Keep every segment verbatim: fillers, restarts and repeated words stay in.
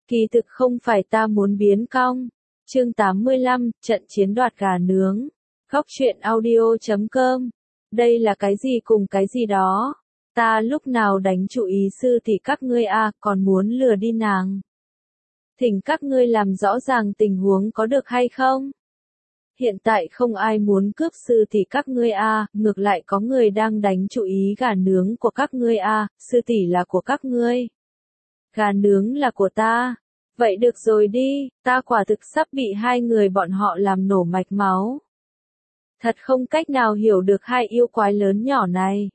Kỳ thực không phải ta muốn biến cong. Chương tám mươi lăm, trận chiến đoạt gà nướng. Góc truyện audio chấm com. Đây là cái gì cùng cái gì đó? Ta lúc nào đánh chủ ý sư thì các ngươi a, còn muốn lừa đi nàng. Thỉnh các ngươi làm rõ ràng tình huống có được hay không? Hiện tại không ai muốn cướp sư tỷ các ngươi a, ngược lại có người đang đánh chủ ý gà nướng của các ngươi a, sư tỷ là của các ngươi. Gà nướng là của ta. Vậy được rồi đi, ta quả thực sắp bị hai người bọn họ làm nổ mạch máu. Thật không cách nào hiểu được hai yêu quái lớn nhỏ này.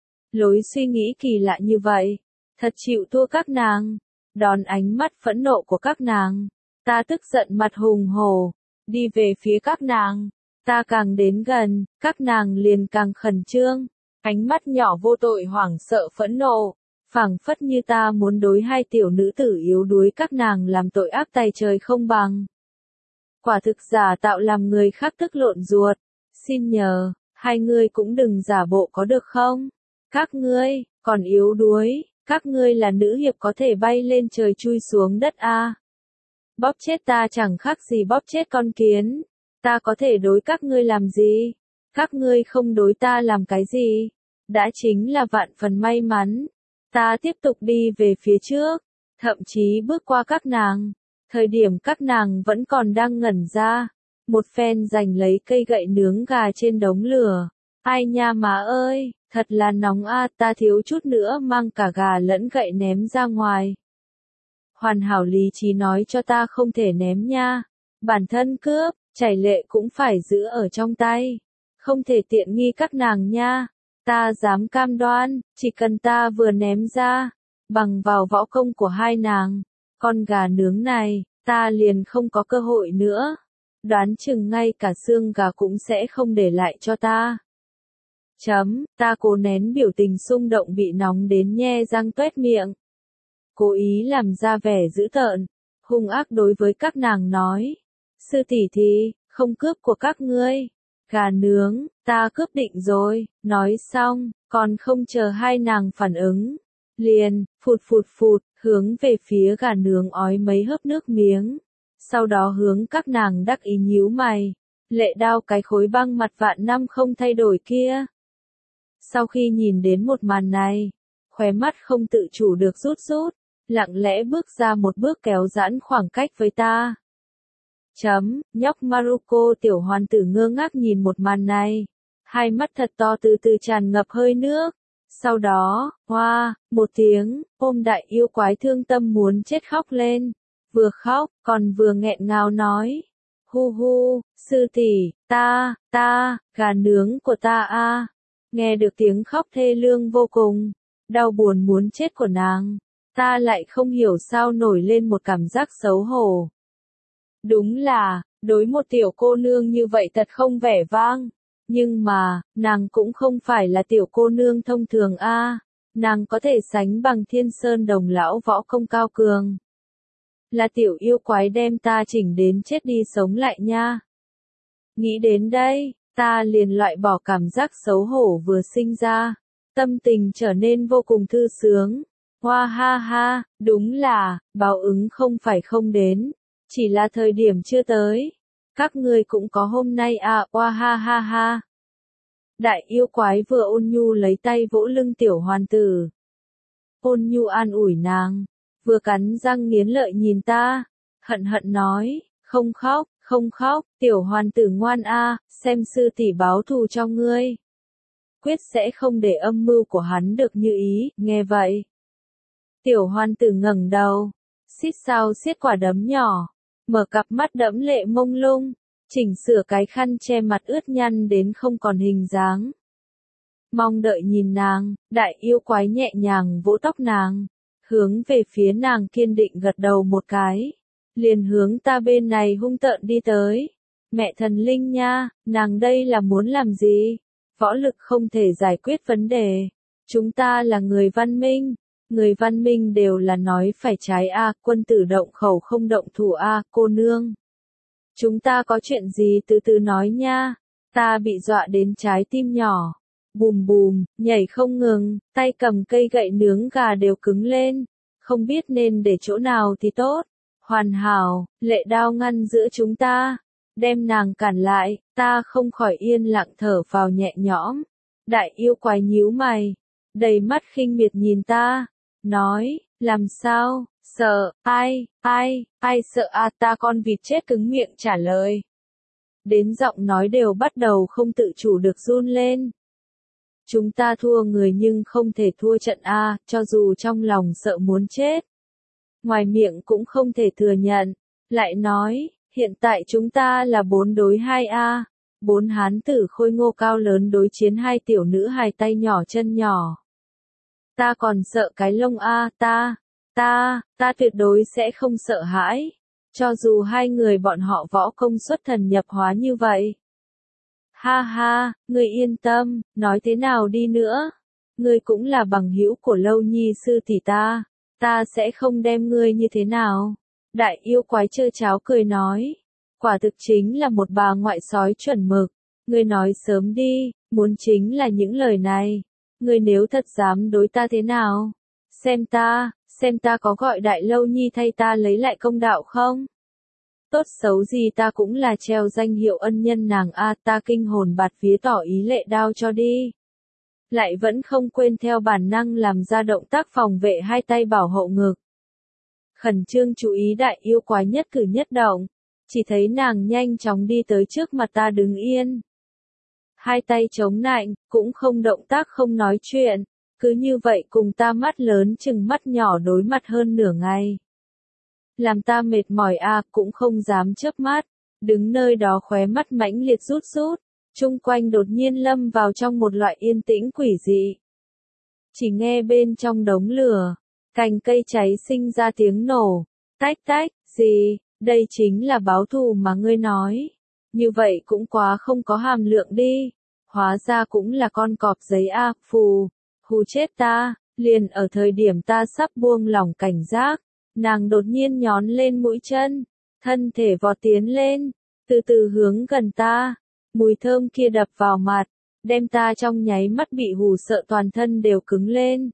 Lối suy nghĩ kỳ lạ như vậy, thật chịu thua các nàng. Đón ánh mắt phẫn nộ của các nàng, ta tức giận mặt hùng hổ, đi về phía các nàng. Ta càng đến gần, các nàng liền càng khẩn trương, ánh mắt nhỏ vô tội hoảng sợ phẫn nộ, phảng phất như ta muốn đối hai tiểu nữ tử yếu đuối các nàng làm tội ác tày trời không bằng. Quả thực giả tạo làm người khác tức lộn ruột. Xin nhờ, hai ngươi cũng đừng giả bộ có được không? Các ngươi, còn yếu đuối, các ngươi là nữ hiệp có thể bay lên trời chui xuống đất a. Bóp chết ta chẳng khác gì bóp chết con kiến. Ta có thể đối các ngươi làm gì? Các ngươi không đối ta làm cái gì? Đã chính là vạn phần may mắn. Ta tiếp tục đi về phía trước, thậm chí bước qua các nàng. Thời điểm các nàng vẫn còn đang ngẩn ra, một phen giành lấy cây gậy nướng gà trên đống lửa. Ai nha má ơi, thật là nóng a, ta thiếu chút nữa mang cả gà lẫn gậy ném ra ngoài. Hoàn hảo lý trí nói cho ta không thể ném nha. Bản thân cướp, chảy lệ cũng phải giữ ở trong tay. Không thể tiện nghi các nàng nha. Ta dám cam đoan, chỉ cần ta vừa ném ra, bằng vào võ công của hai nàng, con gà nướng này, ta liền không có cơ hội nữa. Đoán chừng ngay cả xương gà cũng sẽ không để lại cho ta. Chấm, ta cố nén biểu tình xung động bị nóng đến nhe răng toét miệng. Cố ý làm ra vẻ dữ tợn, hung ác đối với các nàng nói. Sư tỷ thì, không cướp của các ngươi. Gà nướng, ta cướp định rồi, nói xong, còn không chờ hai nàng phản ứng. Liền, phụt phụt phụt, hướng về phía gà nướng ói mấy hớp nước miếng. Sau đó hướng các nàng đắc ý nhíu mày. Lệ đao cái khối băng mặt vạn năm không thay đổi kia. Sau khi nhìn đến một màn này, khóe mắt không tự chủ được rút rút, lặng lẽ bước ra một bước kéo giãn khoảng cách với ta. Chấm, nhóc Maruko tiểu hoàn tử ngơ ngác nhìn một màn này. Hai mắt thật to từ từ tràn ngập hơi nước. Sau đó, hoa, một tiếng, ôm đại yêu quái thương tâm muốn chết khóc lên. Vừa khóc, còn vừa nghẹn ngào nói. Hu hu, sư tỷ, ta, ta, gà nướng của ta a. Nghe được tiếng khóc thê lương vô cùng, đau buồn muốn chết của nàng. Ta lại không hiểu sao nổi lên một cảm giác xấu hổ. Đúng là, đối một tiểu cô nương như vậy thật không vẻ vang. Nhưng mà, nàng cũng không phải là tiểu cô nương thông thường a. Nàng có thể sánh bằng Thiên Sơn Đồng lão võ công cao cường. Là tiểu yêu quái đem ta chỉnh đến chết đi sống lại nha. Nghĩ đến đây, ta liền loại bỏ cảm giác xấu hổ vừa sinh ra. Tâm tình trở nên vô cùng thư sướng. Hoa ha ha, đúng là, báo ứng không phải không đến. Chỉ là thời điểm chưa tới. Các ngươi cũng có hôm nay à, oa ha ha ha. Đại yêu quái vừa ôn nhu lấy tay vỗ lưng tiểu hoàn tử. Ôn nhu an ủi nàng, vừa cắn răng nghiến lợi nhìn ta, hận hận nói, không khóc, không khóc, tiểu hoàn tử ngoan a, xem sư tỷ báo thù cho ngươi. Quyết sẽ không để âm mưu của hắn được như ý, nghe vậy. Tiểu hoàn tử ngẩng đầu, xít sao xiết quả đấm nhỏ. Mở cặp mắt đẫm lệ mông lung, chỉnh sửa cái khăn che mặt ướt nhăn đến không còn hình dáng. Mong đợi nhìn nàng, đại yêu quái nhẹ nhàng vỗ tóc nàng, hướng về phía nàng kiên định gật đầu một cái, liền hướng ta bên này hung tợn đi tới. Mẹ thần linh nha, nàng đây là muốn làm gì? Võ lực không thể giải quyết vấn đề. Chúng ta là người văn minh. Người văn minh đều là nói phải trái a, quân tử động khẩu không động thủ a, cô nương. Chúng ta có chuyện gì từ từ nói nha. Ta bị dọa đến trái tim nhỏ. Bùm bùm, nhảy không ngừng, tay cầm cây gậy nướng gà đều cứng lên. Không biết nên để chỗ nào thì tốt. Hoàn hảo, lệ đao ngăn giữa chúng ta, đem nàng cản lại, ta không khỏi yên lặng thở vào nhẹ nhõm. Đại yêu quái nhíu mày, đầy mắt khinh miệt nhìn ta, nói, làm sao, sợ, ai, ai, ai sợ à, ta con vịt chết cứng miệng trả lời. Đến giọng nói đều bắt đầu không tự chủ được run lên. Chúng ta thua người nhưng không thể thua trận a, cho dù trong lòng sợ muốn chết. Ngoài miệng cũng không thể thừa nhận, lại nói, hiện tại chúng ta là bốn đối hai a, bốn hán tử khôi ngô cao lớn đối chiến hai tiểu nữ hài tay nhỏ chân nhỏ. Ta còn sợ cái lông a, ta, ta, ta tuyệt đối sẽ không sợ hãi, cho dù hai người bọn họ võ công xuất thần nhập hóa như vậy. Ha ha, ngươi yên tâm, nói thế nào đi nữa, ngươi cũng là bằng hữu của Lâu Nhi sư tỷ ta, ta sẽ không đem ngươi như thế nào. Đại yêu quái trơ cháo cười nói, quả thực chính là một bà ngoại sói chuẩn mực, ngươi nói sớm đi, muốn chính là những lời này, ngươi nếu thật dám đối ta thế nào, xem ta, xem ta có gọi Đại Lâu Nhi thay ta lấy lại công đạo không? Tốt xấu gì ta cũng là treo danh hiệu ân nhân nàng a, ta kinh hồn bạt vía tỏ ý lệ đao cho đi. Lại vẫn không quên theo bản năng làm ra động tác phòng vệ hai tay bảo hộ ngực. Khẩn trương chú ý đại yêu quái nhất cử nhất động, chỉ thấy nàng nhanh chóng đi tới trước mặt ta đứng yên. Hai tay chống nạnh, cũng không động tác không nói chuyện, cứ như vậy cùng ta mắt lớn chừng mắt nhỏ đối mặt hơn nửa ngày. Làm ta mệt mỏi a, cũng không dám chớp mắt, đứng nơi đó khóe mắt mãnh liệt rút rút, chung quanh đột nhiên lâm vào trong một loại yên tĩnh quỷ dị. Chỉ nghe bên trong đống lửa, cành cây cháy sinh ra tiếng nổ, tách tách, gì, đây chính là báo thù mà ngươi nói. Như vậy cũng quá không có hàm lượng đi, hóa ra cũng là con cọp giấy a, phù, hù chết ta, liền ở thời điểm ta sắp buông lỏng cảnh giác. Nàng đột nhiên nhón lên mũi chân, thân thể vọt tiến lên, từ từ hướng gần ta, mùi thơm kia đập vào mặt, đem ta trong nháy mắt bị hù sợ toàn thân đều cứng lên.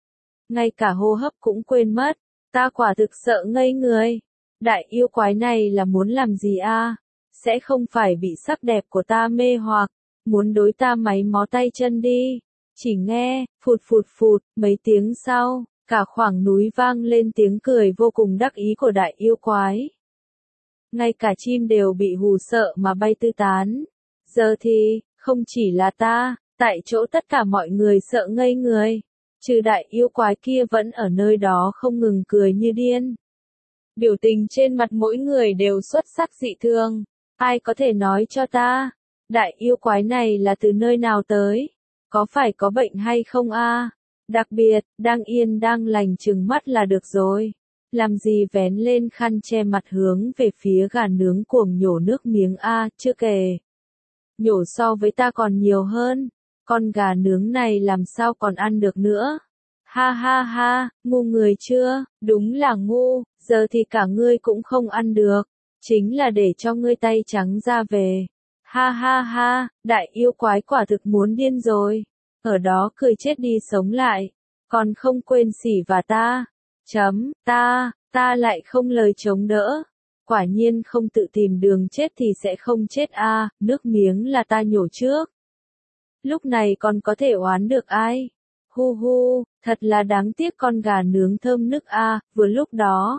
Ngay cả hô hấp cũng quên mất, ta quả thực sợ ngây người. Đại yêu quái này là muốn làm gì a? Sẽ không phải bị sắc đẹp của ta mê hoặc, muốn đối ta máy mó tay chân đi. Chỉ nghe, phụt phụt phụt, mấy tiếng sau. Cả khoảng núi vang lên tiếng cười vô cùng đắc ý của đại yêu quái. Ngay cả chim đều bị hù sợ mà bay tứ tán. Giờ thì, không chỉ là ta, tại chỗ tất cả mọi người sợ ngây người. Trừ đại yêu quái kia vẫn ở nơi đó không ngừng cười như điên. Biểu tình trên mặt mỗi người đều xuất sắc dị thường. Ai có thể nói cho ta, đại yêu quái này là từ nơi nào tới? Có phải có bệnh hay không a? Đặc biệt, đang yên đang lành chừng mắt là được rồi. Làm gì vén lên khăn che mặt hướng về phía gà nướng cuồng nhổ nước miếng a, chưa kể. Nhổ so với ta còn nhiều hơn. Con gà nướng này làm sao còn ăn được nữa. Ha ha ha, ngu người chưa, đúng là ngu, giờ thì cả ngươi cũng không ăn được. Chính là để cho ngươi tay trắng ra về. Ha ha ha, đại yêu quái quả thực muốn điên rồi. Ở đó cười chết đi sống lại, còn không quên xỉ và ta, chấm, ta, ta lại không lời chống đỡ, quả nhiên không tự tìm đường chết thì sẽ không chết a, nước miếng là ta nhổ trước. Lúc này còn có thể oán được ai? Hu hu, thật là đáng tiếc con gà nướng thơm nức a, vừa lúc đó.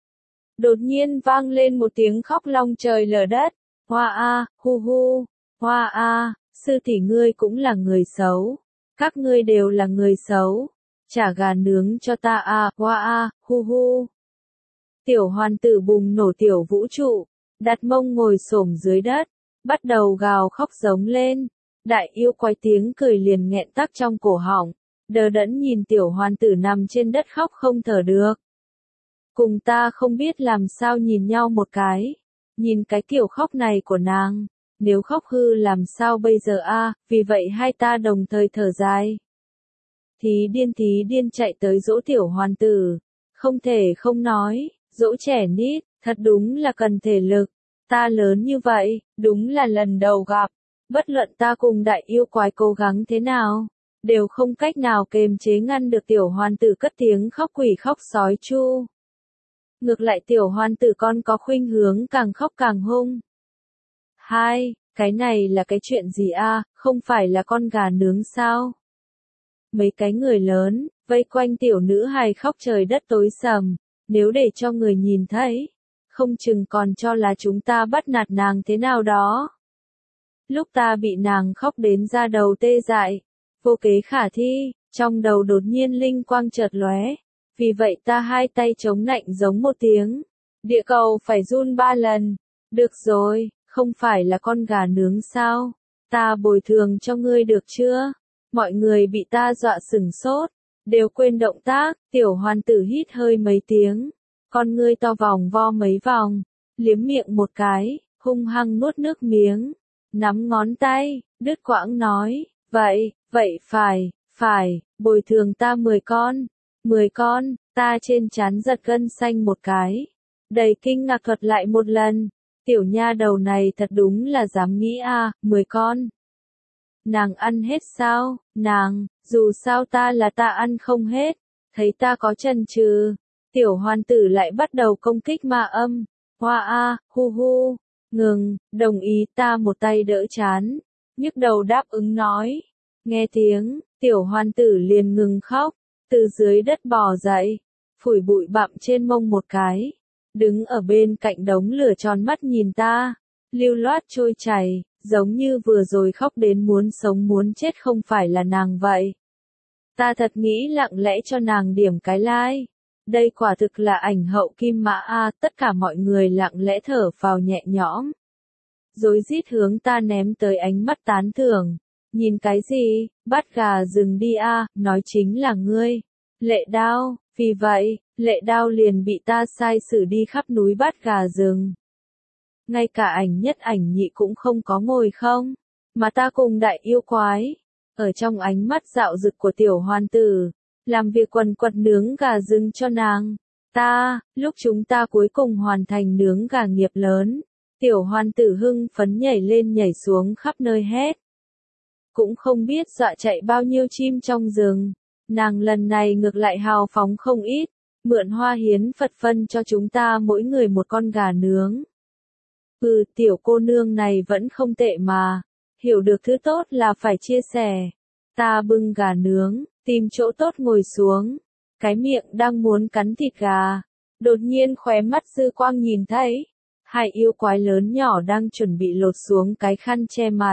Đột nhiên vang lên một tiếng khóc long trời lở đất, hoa a, hu hu, hoa a, sư tỷ ngươi cũng là người xấu. Các ngươi đều là người xấu. Trả gà nướng cho ta a, hoa a, hu hu. Tiểu hoàn tử bùng nổ tiểu vũ trụ, đặt mông ngồi xổm dưới đất, bắt đầu gào khóc giống lên. Đại yêu quái tiếng cười liền nghẹn tắc trong cổ họng, đờ đẫn nhìn tiểu hoàn tử nằm trên đất khóc không thở được. Cùng ta không biết làm sao nhìn nhau một cái, nhìn cái kiểu khóc này của nàng. Nếu khóc hư làm sao bây giờ a? Vì vậy hai ta đồng thời thở dài. Thí điên thí điên chạy tới dỗ tiểu hoàn tử. Không thể không nói, dỗ trẻ nít, thật đúng là cần thể lực. Ta lớn như vậy, đúng là lần đầu gặp. Bất luận ta cùng đại yêu quái cố gắng thế nào, đều không cách nào kềm chế ngăn được tiểu hoàn tử cất tiếng khóc quỷ khóc sói chu. Ngược lại tiểu hoan tử con có khuynh hướng càng khóc càng hung. Hai, cái này là cái chuyện gì a, không phải là con gà nướng sao? Mấy cái người lớn, vây quanh tiểu nữ hài khóc trời đất tối sầm, nếu để cho người nhìn thấy, không chừng còn cho là chúng ta bắt nạt nàng thế nào đó. Lúc ta bị nàng khóc đến da đầu tê dại, vô kế khả thi, trong đầu đột nhiên linh quang chợt lóe, vì vậy ta hai tay chống nạnh giống một tiếng, địa cầu phải run ba lần. Được rồi, không phải là con gà nướng sao? Ta bồi thường cho ngươi được chưa? Mọi người bị ta dọa sửng sốt, đều quên động tác, tiểu hoan tử hít hơi mấy tiếng, con ngươi to vòng vo mấy vòng, liếm miệng một cái, hung hăng nuốt nước miếng, nắm ngón tay, đứt quãng nói, vậy, vậy phải, phải, bồi thường ta mười con, mười con, ta trên trán giật gân xanh một cái, đầy kinh ngạc thuật lại một lần, tiểu nha đầu này thật đúng là dám nghĩ a, mười con. Nàng ăn hết sao, nàng, dù sao ta là ta ăn không hết, thấy ta có chần chừ, tiểu hoan tử lại bắt đầu công kích ma âm, hoa a, hu hu, ngừng, đồng ý ta một tay đỡ chán, nhức đầu đáp ứng nói, nghe tiếng, tiểu hoan tử liền ngừng khóc, từ dưới đất bò dậy, phủi bụi bặm trên mông một cái, đứng ở bên cạnh đống lửa tròn mắt nhìn ta, lưu loát trôi chảy. Giống như vừa rồi khóc đến muốn sống muốn chết không phải là nàng vậy. Ta thật nghĩ lặng lẽ cho nàng điểm cái like. Đây quả thực là ảnh hậu kim mã a, tất cả mọi người lặng lẽ thở phào nhẹ nhõm. Rối rít hướng ta ném tới ánh mắt tán thưởng. Nhìn cái gì, bắt gà rừng đi a, nói chính là ngươi. Lệ Đao, vì vậy, Lệ Đao liền bị ta sai xử đi khắp núi bắt gà rừng. Ngay cả ảnh nhất ảnh nhị cũng không có ngồi không, mà ta cùng đại yêu quái, ở trong ánh mắt dạo dực của tiểu hoan tử, làm việc quần quật nướng gà rừng cho nàng. Ta, lúc chúng ta cuối cùng hoàn thành nướng gà nghiệp lớn, tiểu hoan tử hưng phấn nhảy lên nhảy xuống khắp nơi hét. Cũng không biết dọa chạy bao nhiêu chim trong rừng, nàng lần này ngược lại hào phóng không ít, mượn hoa hiến Phật phân cho chúng ta mỗi người một con gà nướng. Ừ, tiểu cô nương này vẫn không tệ mà, hiểu được thứ tốt là phải chia sẻ. Ta bưng gà nướng, tìm chỗ tốt ngồi xuống, cái miệng đang muốn cắn thịt gà, đột nhiên khóe mắt dư quang nhìn thấy, hai yêu quái lớn nhỏ đang chuẩn bị lột xuống cái khăn che mặt.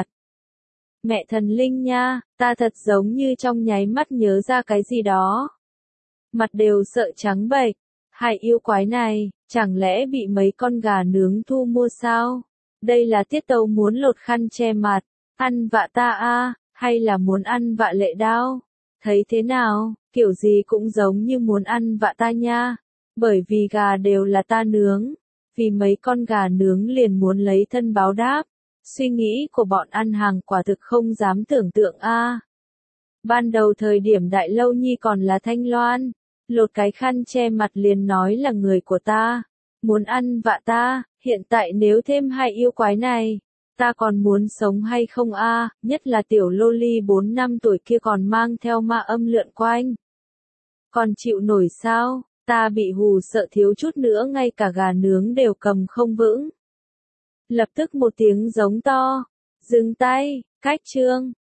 Mẹ thần linh nha, ta thật giống như trong nháy mắt nhớ ra cái gì đó. Mặt đều sợ trắng bệch. Hai yêu quái này, chẳng lẽ bị mấy con gà nướng thu mua sao? Đây là tiết tấu muốn lột khăn che mặt, ăn vạ ta a, hay là muốn ăn vạ Lệ Đao? Thấy thế nào, kiểu gì cũng giống như muốn ăn vạ ta nha. Bởi vì gà đều là ta nướng, vì mấy con gà nướng liền muốn lấy thân báo đáp. Suy nghĩ của bọn ăn hàng quả thực không dám tưởng tượng a. Ban đầu thời điểm Đại Lâu Nhi còn là Thanh Loan. Lột cái khăn che mặt liền nói là người của ta, muốn ăn vạ ta, hiện tại nếu thêm hai yêu quái này, ta còn muốn sống hay không a, nhất là tiểu loli bốn năm tuổi kia còn mang theo ma âm lượn quanh. Còn chịu nổi sao, ta bị hù sợ thiếu chút nữa ngay cả gà nướng đều cầm không vững. Lập tức một tiếng giống to, dừng tay, cách chương.